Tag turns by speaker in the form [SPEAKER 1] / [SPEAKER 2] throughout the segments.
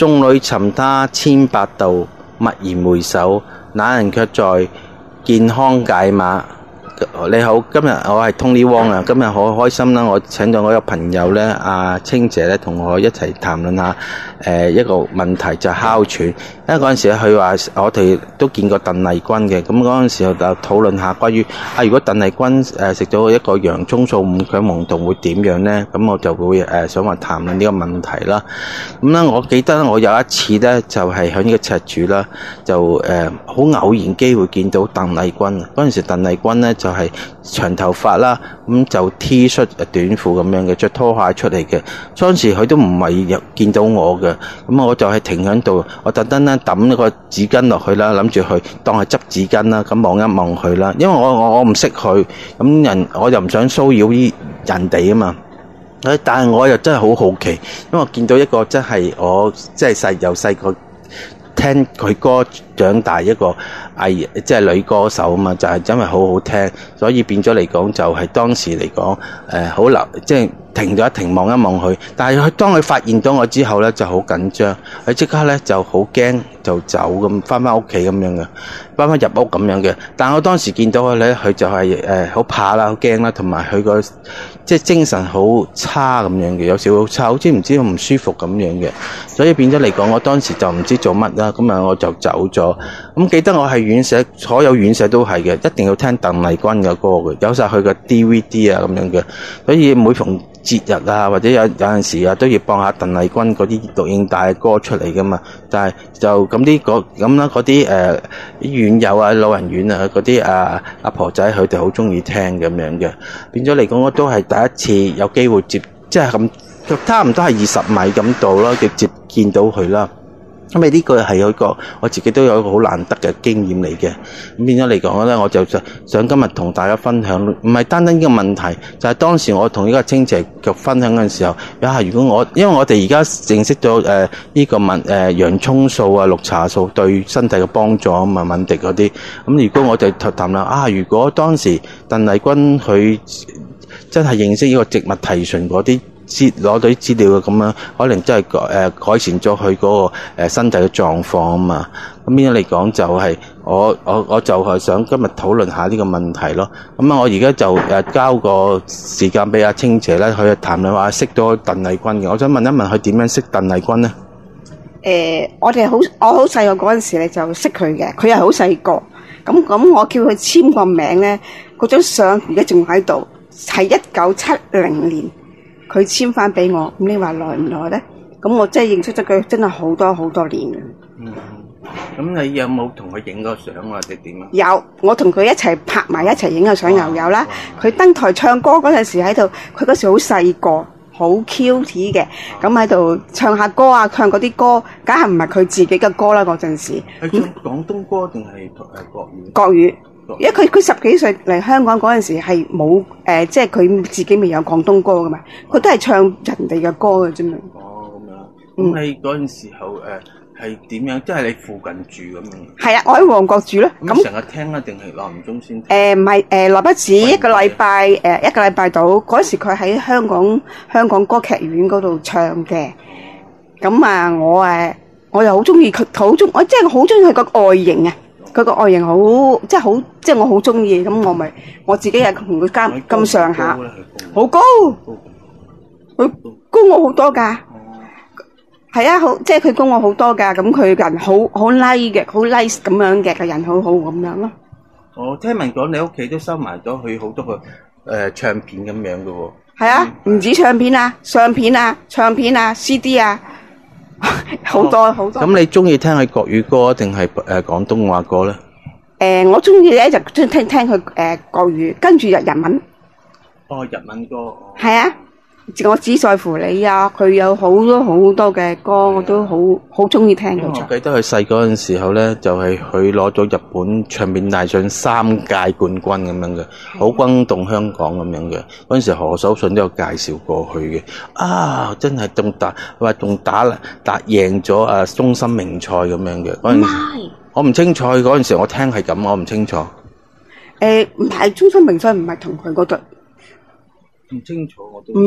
[SPEAKER 1] 眾裏尋他千百度，驀然回首，那人卻在健康解碼。你好，今日我係 Tony Wong 啊，今日好開心啦！我請咗我一個朋友咧，阿清姐咧，同我一齊談論下一個問題，就係哮喘。因為嗰陣時佢話我哋都見過鄧麗君嘅，咁嗰陣時候就討論下關於如果鄧麗君食咗一個洋蔥素5強黃酮會點樣咧？咁我就會想話談論呢個問題啦。咁咧，我記得我有一次咧，就係喺呢個赤柱啦，就好偶然機會見到鄧麗君。嗰陣時鄧麗君咧就係長頭髮啦，咁就 T 恤短褲咁樣嘅，着拖鞋出嚟嘅。當時佢都唔係見到我嘅，咁我就係停喺度，我特登咧抌一個紙巾落去啦，諗住去當係執紙巾啦，咁望一望佢啦。因為我唔識佢，咁我又唔想騷擾人哋啊嘛。但係我又真係好好奇，因為我見到一個真係我即係由細個聽佢歌長大一個即係女歌手啊嘛，就係因為好好聽，所以變咗嚟講就係當時嚟講好留，即係停咗一停望一望佢。但係當佢發現到我之後咧，就好緊張，佢即刻咧就好驚，就走咁翻屋企咁樣嘅，翻入屋咁樣嘅。但係我當時見到佢咧，佢就係好怕啦，好驚啦，同埋佢個即係精神好差咁樣嘅，有時好差，好似唔知唔舒服咁樣嘅。所以變咗嚟講，我當時就唔知做乜啦，咁我就走咗。咁記得我係院舍，所有院舍都係嘅，一定要聽鄧麗君嘅歌嘅，有晒佢嘅 DVD 啊咁樣嘅。所以每逢節日啊，或者有陣時啊，都要播下鄧麗君嗰啲錄影帶嘅歌出嚟噶嘛。但係就咁嗰啲院友啊、老人院啊嗰啲阿婆仔，佢哋好中意聽咁樣嘅。變咗嚟講，我都係第一次有機會即係咁，差唔多係20米咁度啦，直接見到佢啦。因為呢個係一個我自己都有一個好難得嘅經驗嚟嘅。咁變咗嚟講咧，我就想今日同大家分享，唔係單單呢個問題，就係當時我同呢個清姐嘅分享嘅時候，如果因為我哋而家認識咗呢個洋蔥素啊、綠茶素對身體嘅幫助啊嘛，敏迪嗰啲。咁如果我哋談啦如果當時鄧麗君佢真係認識呢個植物提純嗰啲，攞到啲資料嘅咁樣，可能真係改善咗佢嗰個身體嘅狀況啊嘛。咁樣嚟講就係我就係想今日討論下呢個問題咯。咁我而家就交個時間俾阿清姐咧，佢談論話識到鄧麗君嘅。我想問一問佢點樣識鄧麗君呢？
[SPEAKER 2] 我好細個嗰陣時咧就識佢嘅，佢係好細個。咁我叫佢簽個名咧，嗰張相而家仲喺度，係1970年。佢簽翻俾我，咁你話耐唔耐咧？咁我真係認識咗佢，真係好多好多年嘅。
[SPEAKER 1] 咁你有冇同佢影過相或者點啊？
[SPEAKER 2] 有，我同佢一齊拍埋一齊影個相又有啦。佢登台唱歌嗰陣時喺度，佢嗰時好細個，好 cute 嘅，咁喺度唱下歌啊，唱嗰啲歌，梗係唔係佢自己嘅歌啦嗰陣時。
[SPEAKER 1] 係唱廣東歌定係國語？
[SPEAKER 2] 國語。因為佢10幾歲嚟香港嗰陣時係冇即係佢自己未有廣東歌噶嘛，佢都係唱人哋嘅歌嘅啫嘛。
[SPEAKER 1] 哦，咁樣。咁你嗰陣時候係點樣？即係你附近住咁樣？係
[SPEAKER 2] 啊，我喺旺角住咯。
[SPEAKER 1] 咁成日聽啊，定係耐唔中先聽？
[SPEAKER 2] 唔係耐不止一個禮拜到。嗰時佢喺香港歌劇院嗰度唱嘅。咁啊，我又好中意佢，我真係好中意佢個外形啊！佢個外形好，即係我好中意，咁我自己係同佢咁上下，好高，佢高我好多噶，係啊，即係佢高我好多噶，咁佢人好 nice 嘅，好 nice 咁樣嘅，個人好好咁樣咯。
[SPEAKER 1] 我聽聞講你屋企都收埋咗佢好多個唱片咁樣噶喎。
[SPEAKER 2] 係啊，唔止唱片啊，相片啊，唱片啊 ，CD 啊。好多。
[SPEAKER 1] 咁你中意聽佢國語歌定係廣東話歌咧？
[SPEAKER 2] 我中意咧就聽佢國語，跟住日文。
[SPEAKER 1] 哦，日文歌。
[SPEAKER 2] 係啊，我只在乎你啊！佢有好多嘅歌，我都好中意聽。
[SPEAKER 1] 我記得佢細嗰陣時候咧，就係佢攞咗日本唱片大獎3屆冠軍咁樣嘅，好轟動香港咁樣嘅。嗰陣時何守信都有介紹過去嘅。真係仲打贏咗中心名賽咁樣嘅。嗰陣時我唔清楚，嗰陣時我聽係咁，我唔清楚。
[SPEAKER 2] 唔係中心名賽，唔係同佢嗰隊。
[SPEAKER 1] 唔清楚我都唔知。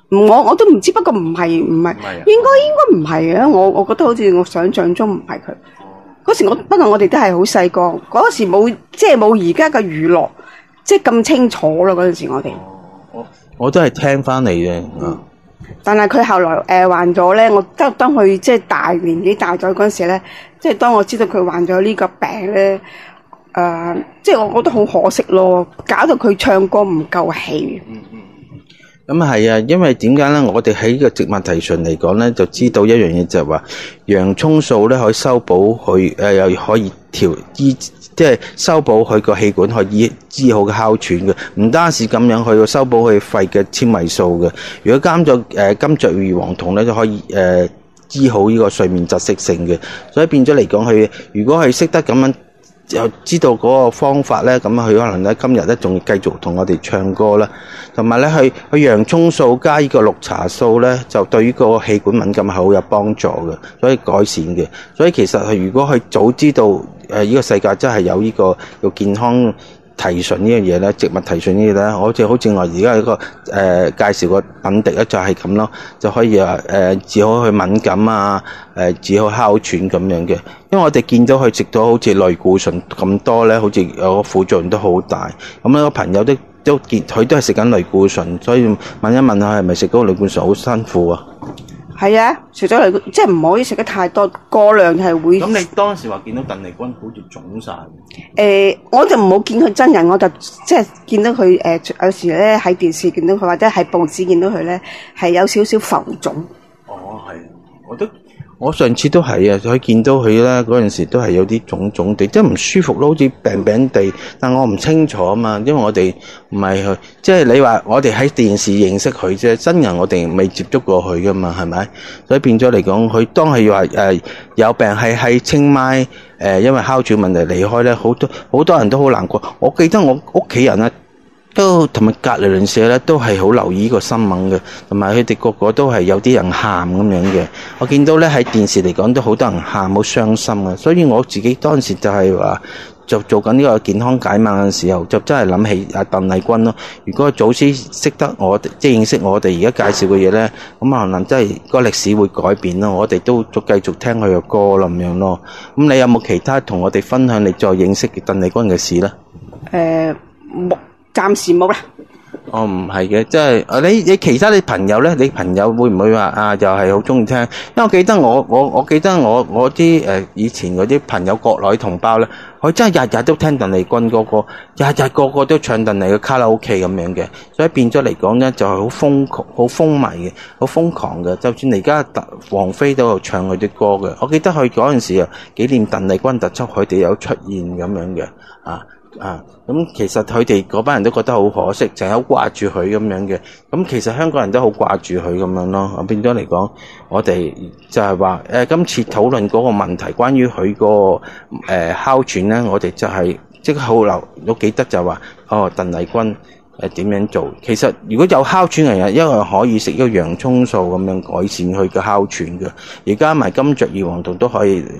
[SPEAKER 2] 我都唔知，不過唔係，應該唔係嘅。我覺得好似我想象中唔係佢。嗰時不過我哋都係好細個，嗰時冇而家嘅娛樂，即係咁清楚咯。嗰陣時我哋，
[SPEAKER 1] 我都係聽翻嚟嘅。
[SPEAKER 2] 但係佢後來患咗咧，我當佢即係年紀大咗嗰陣時咧，即係當我知道佢患咗呢個病咧，即係我覺得好可惜咯，搞到佢唱歌唔夠氣。
[SPEAKER 1] 咁係啊，因為點解咧？我哋喺個植物提純嚟講咧，就知道一樣嘢就係話，洋葱素咧可以修補佢又可以醫，即係修補佢個氣管，可以醫好嘅哮喘嘅。唔單止咁樣，佢要修補佢肺嘅纖維素嘅。如果加咗金雀玉黃酮咧，就可以醫好呢個睡眠窒息性嘅。所以變咗嚟講，佢如果係識得咁樣，又知道嗰個方法咧，咁佢可能咧今日咧仲繼續同我哋唱歌啦，同埋咧佢洋葱素加呢個綠茶素咧，就對於個氣管敏感係好有幫助嘅，所以改善嘅。所以其實如果佢早知道呢個世界真係有呢個叫健康提純呢樣嘢咧，植物提純呢樣嘢咧，好似我而家一個介紹個品滴咧就係咁咯，就可以治好佢敏感啊，治好哮喘咁樣嘅。因為我哋見到佢食到好似類固醇咁多咧，好似有個副作用都好大。咁咧個朋友都見佢都係食緊類固醇，所以問一問下係咪食嗰個類固醇好辛苦啊？
[SPEAKER 2] 係啊，除咗嚟即係唔可以食得太多，過量係會。咁
[SPEAKER 1] 你當時話見到鄧麗君好似腫晒。
[SPEAKER 2] 我就唔好見佢真人，我就即係見到佢有時咧喺電視見到佢，或者喺報紙見到佢咧係有少少浮腫。
[SPEAKER 1] 哦，係，我上次都係啊，佢見到佢咧嗰陣時都係有啲腫腫地，即係唔舒服咯，好似病病地。但我唔清楚啊嘛，因為我哋唔係去，即係你話我哋喺電視認識佢啫，真人我哋未接觸過佢噶嘛，係咪？所以變咗嚟講，佢當係話有病係喺清邁因為哮喘問題離開咧，好多人都好難過。我記得我屋企人啊，都同埋隔離鄰舍咧，都係好留意呢個新聞嘅，同埋佢哋個個都係有啲人喊咁樣嘅。我見到咧喺電視嚟講都好多人喊，好傷心嘅。所以我自己當時就係話做緊呢個健康解碼嘅時候，就真係諗起阿鄧麗君咯。如果早知識得我哋，即係認識我哋而家介紹嘅嘢咧，咁可能真係個歷史會改變咯。我哋都繼續聽佢嘅歌啦咁樣咯。咁你有冇其他同我哋分享你再認識鄧麗君嘅事咧？
[SPEAKER 2] 冇。暫時冇啦。
[SPEAKER 1] 哦，唔係嘅，即係你其他你朋友咧，你朋友會唔會話又係好中意聽？因為我記得我記得我啲以前嗰啲朋友國內同胞咧，佢真係日日都聽鄧麗君嗰個，日日個個都唱鄧麗嘅卡拉 OK 咁樣嘅，所以變咗嚟講咧就係好瘋狂、好風靡嘅、好瘋狂嘅。就算而家王菲都有唱佢啲歌嘅，我記得佢嗰陣時紀念鄧麗君特輯，佢哋有出現咁樣嘅咁其實佢哋嗰班人都覺得好可惜，成日好掛住佢咁樣嘅。咁其實香港人都好掛住佢咁樣咯。變咗嚟講，我哋就係話今次討論嗰個問題，關於佢個哮喘咧，我哋就係即刻好都記得就話鄧麗君點樣做。其實如果有哮喘嘅人，一樣可以食一個洋葱素咁樣改善佢嘅哮喘嘅。而加埋金雀玉黃酮都可以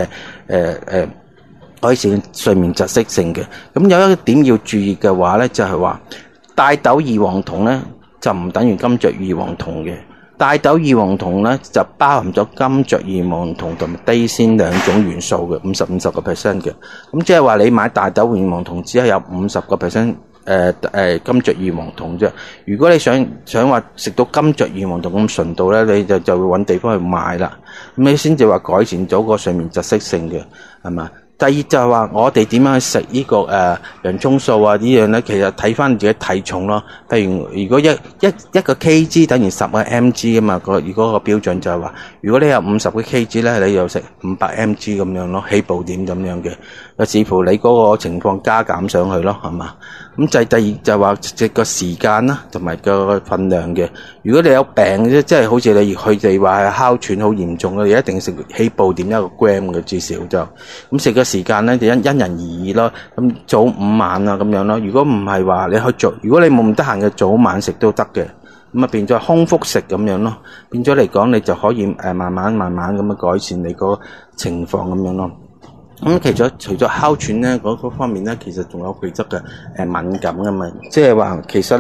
[SPEAKER 1] 改善睡眠窒息性嘅。咁有一點要注意嘅話咧，就係話大豆異黃酮咧就唔等於金雀異黃酮嘅。大豆異黃酮咧就包含咗金雀異黃酮同埋低仙兩種元素嘅50% 嘅。咁即係話你買大豆異黃酮只係有50%金雀異黃酮啫。如果你想話食到金雀異黃酮咁純度咧，你就會揾地方去買啦。咁你先至話改善咗個睡眠窒息性嘅，係嘛？第二就係話我哋點樣去食呢個洋葱素呢樣咧，其實睇翻自己體重咯。譬如如果一個 kg 等於10個 mg 啊嘛，如果個標準就係話，如果你有50個 kg 咧，你就食500 mg 咁樣咯，起步點咁樣嘅。就視乎你嗰個情況加減上去咯，係嘛？咁就第二就係話食個時間啦，同埋個份量嘅。如果你有病嘅，即係好似佢哋話係哮喘好嚴重嘅，你一定食起步點1個 gram 嘅，至少就咁食個時間咧就因人而異咯。咁早午晚啊咁樣咯。如果唔係話你去做，如果你冇咁得閒嘅早晚食都得嘅。咁變咗空腹食咁樣咯。變咗嚟講，你就可以慢慢咁樣改善你個情況咁樣咯。咁除咗哮喘咧嗰方面咧，其實仲有其他嘅敏感噶嘛，即係話其實咧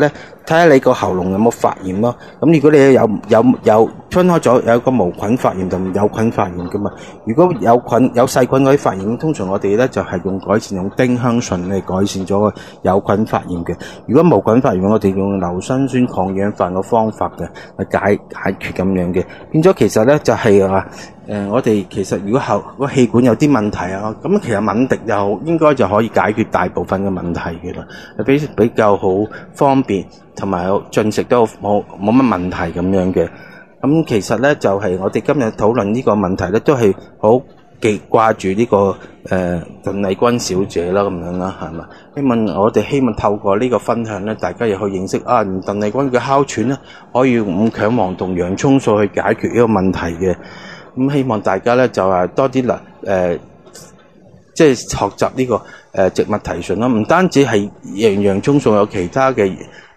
[SPEAKER 1] 睇下你個喉嚨有冇發炎咯。咁如果你有分開咗，有個無菌發炎同有菌發炎噶嘛。如果有細菌嗰啲發炎，通常我哋咧就係用丁香醇嚟改善咗個有菌發炎嘅。如果無菌發炎，我哋用硫辛酸抗氧化嘅方法嘅嚟解決咁樣嘅。變咗其實咧就係話我哋其實如果個氣管有啲問題啊，咁其實敏迪又應該就可以解決大部分嘅問題嘅啦，比較好方便，同埋進食都冇乜問題咁樣嘅。咁其實咧就係我哋今日討論呢個問題咧，都係好掛住呢個鄧麗君小姐啦咁樣啦，係嘛？我哋希望透過呢個分享咧，大家又去認識鄧麗君嘅哮喘咧，可以用強黃同洋葱素去解決呢個問題嘅。咁希望大家咧就係多啲即係學習呢個植物提純啦，唔單止係洋葱素，有其他嘅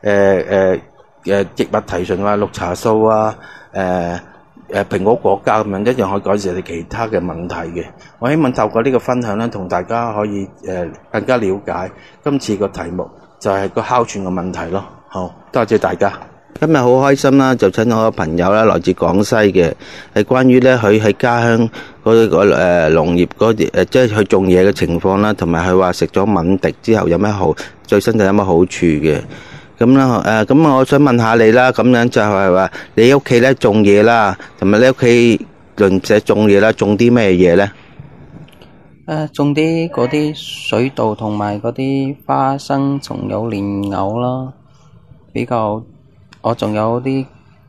[SPEAKER 1] 植物提純啊，綠茶素啊，蘋果果膠咁樣一樣可以改善你其他嘅問題嘅。我希望透過呢個分享咧，同大家可以更加了解今次個題目就係個哮喘嘅問題咯。好，多謝大家。今日好開心啦，就請我個朋友啦，來自廣西嘅，係關於咧佢喺家鄉嗰個農業嗰啲即係佢種嘢嘅情況啦，同埋佢話食咗敏迪之後有咩對身體有乜好處嘅。咁啦咁我想問下你啦，咁樣就係話你屋企咧種嘢啦，同埋你屋企鄰舍種嘢啦，種啲咩嘢咧？
[SPEAKER 3] 種啲嗰啲水稻同埋嗰啲花生，仲有蓮藕啦，比較。我仲有啲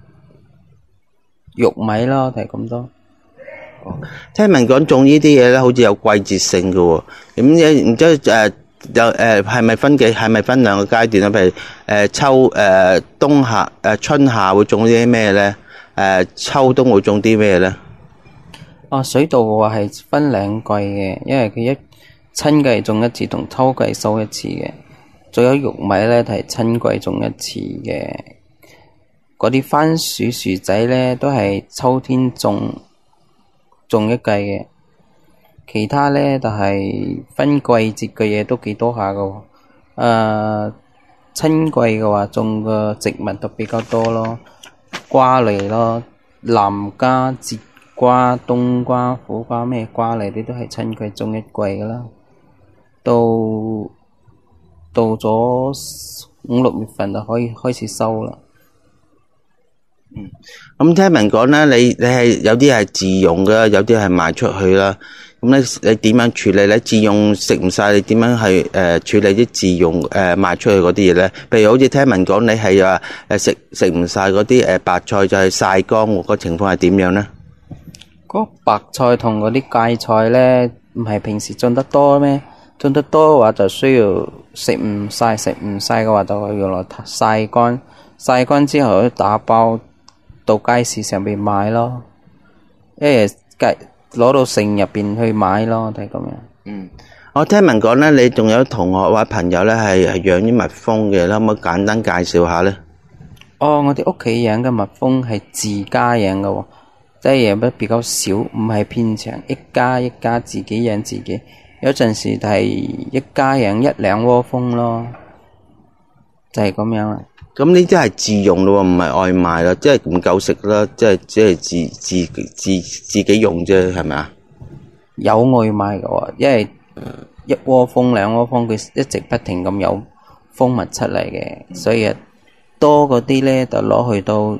[SPEAKER 3] 玉米啦，係咁多。
[SPEAKER 1] 聽聞講種呢啲嘢咧，好似有季節性嘅喎。咁然之後係咪分兩個階段啊？譬如冬夏春夏會種啲咩咧？秋冬會種啲咩咧？
[SPEAKER 3] 水稻嘅話係分兩季嘅，因為佢一春季種一次，同秋季收一次嘅。仲有玉米咧，係春季種一次嘅。嗰啲番薯薯仔咧，都係秋天種一季嘅。其他咧就係分季節嘅嘢都幾多下㗎。春季嘅話種嘅植物就比較多咯，瓜類咯，南瓜、節瓜、冬瓜、苦瓜咩瓜類啲都係春季種一季㗎啦。到咗5-6月份就可以開始收啦。
[SPEAKER 1] 咁聽聞講咧，你係有啲係自用嘅，有啲係賣出去啦。咁你點樣處理咧？自用食唔晒，你點樣係處理啲自用賣出去嗰啲嘢咧？譬如好似聽聞講，你係話食唔晒嗰啲白菜，就係曬乾喎，個情況係點樣咧？
[SPEAKER 3] 嗰白菜同嗰啲芥菜咧，唔係平時種得多咩？種得多嘅話就需要食唔晒嘅話就用來曬乾，曬乾之後打包到街市上邊買咯，攞到城入邊去買咯，就係咁樣。
[SPEAKER 1] 我聽聞講咧，你仲有同學或者朋友咧係養啲蜜蜂嘅，可唔可以簡單介紹下咧？
[SPEAKER 3] 我哋屋企養嘅蜜蜂係自家養嘅喎，即係養得比較少，唔係片場，一家自己養自己。有陣時係一家養1-2窩蜂咯，就係咁樣啦。咁
[SPEAKER 1] 呢啲係自用咯，唔係外賣啦，即係唔夠食啦，即係自己用啫，係咪啊？
[SPEAKER 3] 有外賣嘅喎，因為1窩蜂、2窩蜂，佢一直不停咁有蜂蜜出嚟嘅，所以多嗰啲咧就攞去到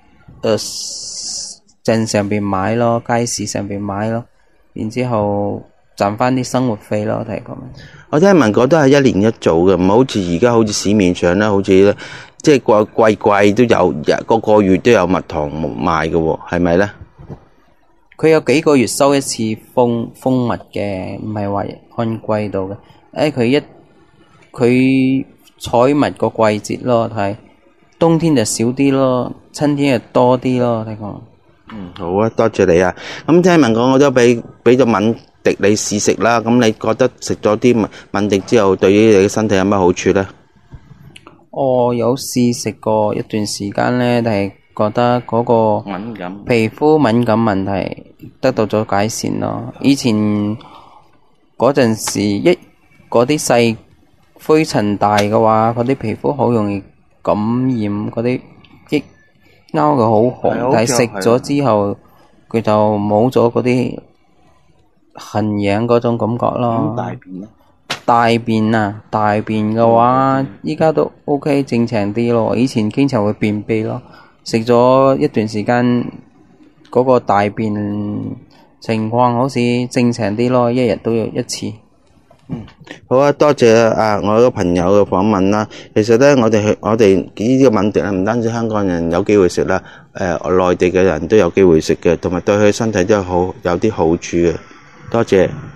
[SPEAKER 3] 鎮上邊買咯，街市上邊買咯，然之後賺翻啲生活費咯，係咁。我聽聞講都係1年1組嘅，唔好似而家好似市面上咧，好似咧即係季都有，個月都有蜜糖賣嘅喎，係咪咧？佢有幾個月收一次蜂蜜嘅，唔係話按季度嘅。佢採蜜個季節咯，係冬天就少啲咯，春天就多啲咯，睇講。好啊，多謝你啊。咁聽聞講我都俾咗敏迪你試食啦，咁你覺得食咗啲敏迪之後，對於你嘅身體有乜好處咧？我有試食過一段時間咧，但係覺得嗰個皮膚敏感問題得到咗改善咯。以前嗰陣時嗰啲細灰塵大嘅話，嗰啲皮膚好容易感染嗰啲激勾嘅好紅，但係食咗之後佢就冇咗嗰啲痕癢嗰種感覺咯。
[SPEAKER 1] 大便咧？
[SPEAKER 3] 大便嘅話，依家都 OK 正常啲咯。以前經常會便秘咯，食咗一段時間嗰個大便情況好似正常啲咯，一日都要一次。
[SPEAKER 1] 好啊，多謝我個朋友嘅訪問啦。其實咧，我哋呢個敏迪咧，唔單止香港人有機會食啦，內地嘅人都有機會食嘅，同埋對佢身體都有啲好處嘅。多謝。